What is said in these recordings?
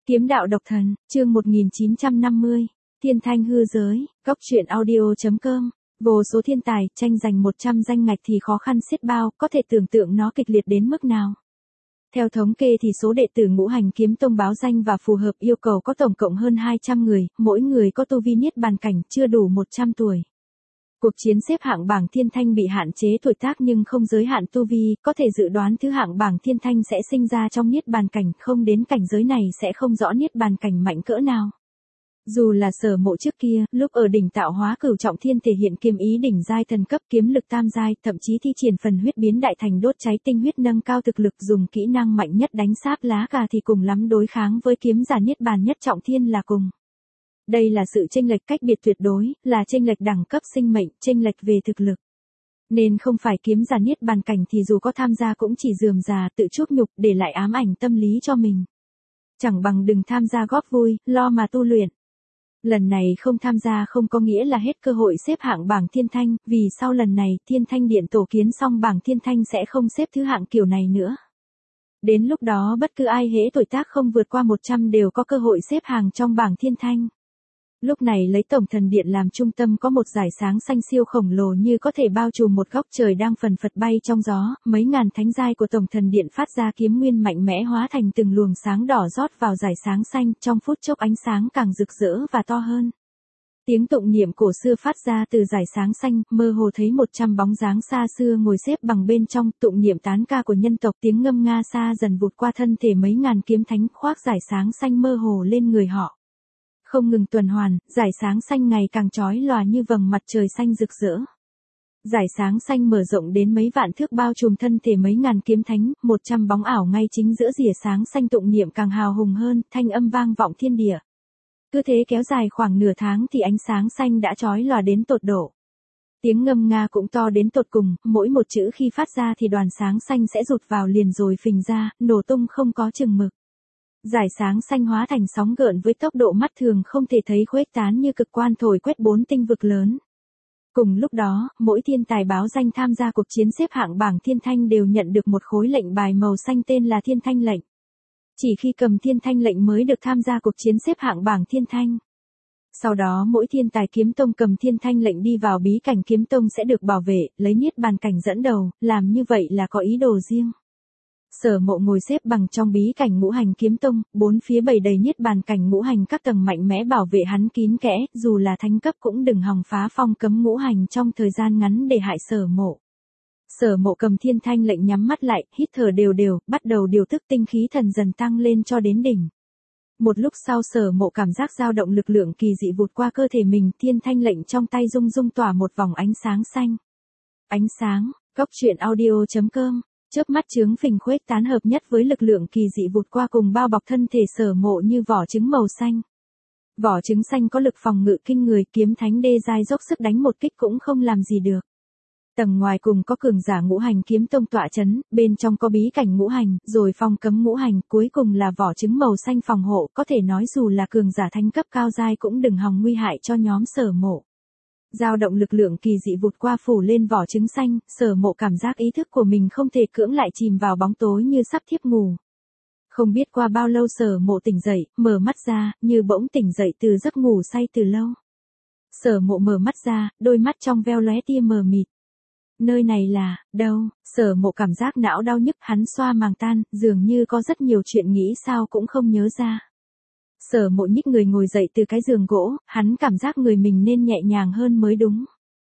Kiếm đạo độc thần, chương 1950, Thiên Thanh hư giới, góc truyện audio.com. Vô số thiên tài, tranh giành 100 danh ngạch thì khó khăn xiết bao, có thể tưởng tượng nó kịch liệt đến mức nào. Theo thống kê thì số đệ tử Ngũ Hành Kiếm Tông báo danh và phù hợp yêu cầu có tổng cộng hơn 200 người, mỗi người có tu vi niết bàn cảnh, chưa đủ 100 tuổi. Cuộc chiến xếp hạng bảng Thiên Thanh bị hạn chế tuổi tác nhưng không giới hạn tu vi, có thể dự đoán thứ hạng bảng Thiên Thanh sẽ sinh ra trong niết bàn cảnh, không đến cảnh giới này sẽ không rõ niết bàn cảnh mạnh cỡ nào. Dù là Sở Mộ trước kia, lúc ở đỉnh tạo hóa cửu trọng thiên thể hiện kiếm ý đỉnh giai thần cấp, kiếm lực tam giai, thậm chí thi triển phần huyết biến đại thành đốt cháy tinh huyết nâng cao thực lực, dùng kỹ năng mạnh nhất đánh sáp lá cà thì cùng lắm đối kháng với kiếm giả niết bàn nhất trọng thiên là cùng. Đây là sự chênh lệch cách biệt tuyệt đối, là chênh lệch đẳng cấp sinh mệnh, chênh lệch về thực lực. Nên không phải kiếm giả niết bàn cảnh thì dù có tham gia cũng chỉ rườm rà tự chuốc nhục, để lại ám ảnh tâm lý cho mình. Chẳng bằng đừng tham gia góp vui, lo mà tu luyện. Lần này không tham gia không có nghĩa là hết cơ hội xếp hạng bảng Thiên Thanh, vì sau lần này Thiên Thanh Điện tổ kiến xong bảng Thiên Thanh sẽ không xếp thứ hạng kiểu này nữa. Đến lúc đó bất cứ ai hễ tuổi tác không vượt qua 100 đều có cơ hội xếp hàng trong bảng Thiên Thanh. Lúc này lấy Tổng Thần Điện làm trung tâm có một dải sáng xanh siêu khổng lồ như có thể bao trùm một góc trời đang phần phật bay trong gió, mấy ngàn thánh giai của Tổng Thần Điện phát ra kiếm nguyên mạnh mẽ hóa thành từng luồng sáng đỏ rót vào dải sáng xanh, trong phút chốc ánh sáng càng rực rỡ và to hơn. Tiếng tụng niệm cổ xưa phát ra từ dải sáng xanh, mơ hồ thấy 100 bóng dáng xa xưa ngồi xếp bằng bên trong, tụng niệm tán ca của nhân tộc, tiếng ngâm nga xa dần vụt qua thân thể mấy ngàn kiếm thánh, khoác dải sáng xanh mơ hồ lên người họ. Không ngừng tuần hoàn, dải sáng xanh ngày càng chói lòa như vầng mặt trời xanh rực rỡ. Dải sáng xanh mở rộng đến mấy vạn thước bao trùm thân thể mấy ngàn kiếm thánh, 100 bóng ảo ngay chính giữa rìa sáng xanh, tụng niệm càng hào hùng hơn, thanh âm vang vọng thiên địa. Cứ thế kéo dài khoảng nửa tháng thì ánh sáng xanh đã chói lòa đến tột độ. Tiếng ngâm nga cũng to đến tột cùng, mỗi một chữ khi phát ra thì đoàn sáng xanh sẽ rụt vào liền rồi phình ra, nổ tung không có chừng mực. Dải sáng xanh hóa thành sóng gợn với tốc độ mắt thường không thể thấy, khuếch tán như cực quan thổi quét 4 tinh vực lớn. Cùng lúc đó, mỗi thiên tài báo danh tham gia cuộc chiến xếp hạng bảng Thiên Thanh đều nhận được một khối lệnh bài màu xanh tên là Thiên Thanh lệnh. Chỉ khi cầm Thiên Thanh lệnh mới được tham gia cuộc chiến xếp hạng bảng Thiên Thanh. Sau đó mỗi thiên tài kiếm tông cầm Thiên Thanh lệnh đi vào bí cảnh kiếm tông sẽ được bảo vệ, lấy niết bàn cảnh dẫn đầu, làm như vậy là có ý đồ riêng. Sở Mộ ngồi xếp bằng trong bí cảnh Ngũ Hành Kiếm Tông, bốn phía bày đầy niết bàn cảnh ngũ hành các tầng mạnh mẽ bảo vệ hắn kín kẽ, dù là thánh cấp cũng đừng hòng phá phong cấm ngũ hành trong thời gian ngắn để hại Sở Mộ. Sở Mộ cầm Thiên Thanh lệnh nhắm mắt lại, hít thở đều đều, bắt đầu điều tức tinh khí thần dần tăng lên cho đến đỉnh. Một lúc sau Sở Mộ cảm giác dao động lực lượng kỳ dị vụt qua cơ thể mình, Thiên Thanh lệnh trong tay rung rung tỏa một vòng ánh sáng xanh. Ánh sáng, góc truyện audio.com. Chớp mắt chướng phình khuếch tán hợp nhất với lực lượng kỳ dị vụt qua cùng bao bọc thân thể Sở Mộ như vỏ trứng màu xanh. Vỏ trứng xanh có lực phòng ngự kinh người, kiếm thánh đê giai dốc sức đánh một kích cũng không làm gì được. Tầng ngoài cùng có cường giả Ngũ Hành Kiếm Tông tọa chấn, bên trong có bí cảnh ngũ hành, rồi phong cấm ngũ hành, cuối cùng là vỏ trứng màu xanh phòng hộ, có thể nói dù là cường giả thánh cấp cao giai cũng đừng hòng nguy hại cho nhóm Sở Mộ. Dao động lực lượng kỳ dị vụt qua phủ lên vỏ trứng xanh, Sở Mộ cảm giác ý thức của mình không thể cưỡng lại chìm vào bóng tối như sắp thiếp ngủ. Không biết qua bao lâu Sở Mộ tỉnh dậy, mở mắt ra, như bỗng tỉnh dậy từ giấc ngủ say từ lâu. Sở Mộ mở mắt ra, đôi mắt trong veo lóe tia mờ mịt. Nơi này là, đâu? Sở Mộ cảm giác não đau nhức, hắn xoa màng tan, dường như có rất nhiều chuyện nghĩ sao cũng không nhớ ra. Sở Mộ nhích người ngồi dậy từ cái giường gỗ, hắn cảm giác người mình nên nhẹ nhàng hơn mới đúng.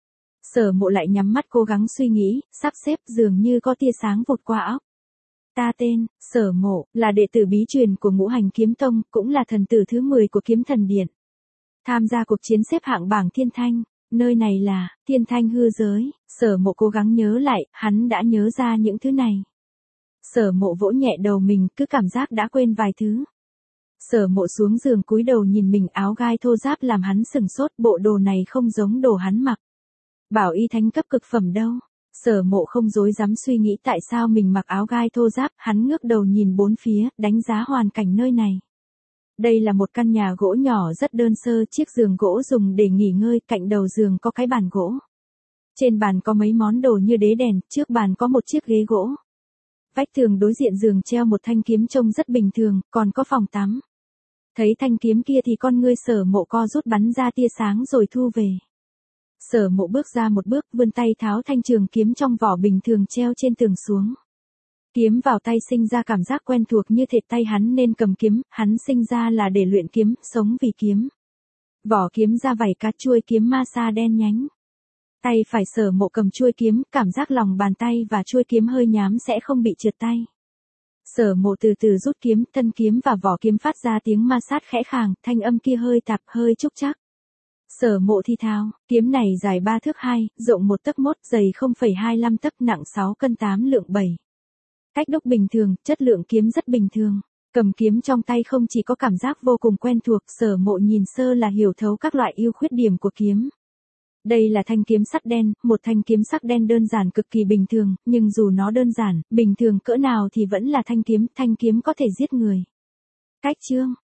Sở Mộ lại nhắm mắt cố gắng suy nghĩ, sắp xếp, dường như có tia sáng vụt qua óc. Ta tên, Sở Mộ, là đệ tử bí truyền của Ngũ Hành Kiếm Tông, cũng là thần tử thứ 10 của Kiếm Thần Điện. Tham gia cuộc chiến xếp hạng bảng Thiên Thanh, nơi này là, Thiên Thanh hư giới. Sở Mộ cố gắng nhớ lại, hắn đã nhớ ra những thứ này. Sở Mộ vỗ nhẹ đầu mình, cứ cảm giác đã quên vài thứ. Sở Mộ xuống giường cúi đầu nhìn mình, áo gai thô ráp làm hắn sừng sốt, bộ đồ này không giống đồ hắn mặc. Bảo y thánh cấp cực phẩm đâu. Sở Mộ không dối dám suy nghĩ tại sao mình mặc áo gai thô ráp, hắn ngước đầu nhìn bốn phía, đánh giá hoàn cảnh nơi này. Đây là một căn nhà gỗ nhỏ rất đơn sơ, chiếc giường gỗ dùng để nghỉ ngơi, cạnh đầu giường có cái bàn gỗ. Trên bàn có mấy món đồ như đế đèn, trước bàn có một chiếc ghế gỗ. Vách tường đối diện giường treo một thanh kiếm trông rất bình thường, còn có phòng tắm. Thấy thanh kiếm kia thì con ngươi Sở Mộ co rút bắn ra tia sáng rồi thu về. Sở Mộ bước ra một bước, vươn tay tháo thanh trường kiếm trong vỏ bình thường treo trên tường xuống. Kiếm vào tay sinh ra cảm giác quen thuộc như thể tay hắn nên cầm kiếm, hắn sinh ra là để luyện kiếm, sống vì kiếm. Vỏ kiếm ra vảy cá, chuôi kiếm ma sa đen nhánh. Tay phải Sở Mộ cầm chuôi kiếm, cảm giác lòng bàn tay và chuôi kiếm hơi nhám sẽ không bị trượt tay. Sở Mộ từ từ rút kiếm, thân kiếm và vỏ kiếm phát ra tiếng ma sát khẽ khàng, thanh âm kia hơi tạp, hơi trúc trắc. Sở Mộ thi thào, kiếm này dài 3 thước 2, rộng 1 tấc 1, dày 0,25 tấc, nặng 6 cân 8 lượng 7. Cách đúc bình thường, chất lượng kiếm rất bình thường. Cầm kiếm trong tay không chỉ có cảm giác vô cùng quen thuộc, Sở Mộ nhìn sơ là hiểu thấu các loại ưu khuyết điểm của kiếm. Đây là thanh kiếm sắt đen, một thanh kiếm sắc đen đơn giản cực kỳ bình thường, nhưng dù nó đơn giản, bình thường cỡ nào thì vẫn là thanh kiếm có thể giết người. Cách chương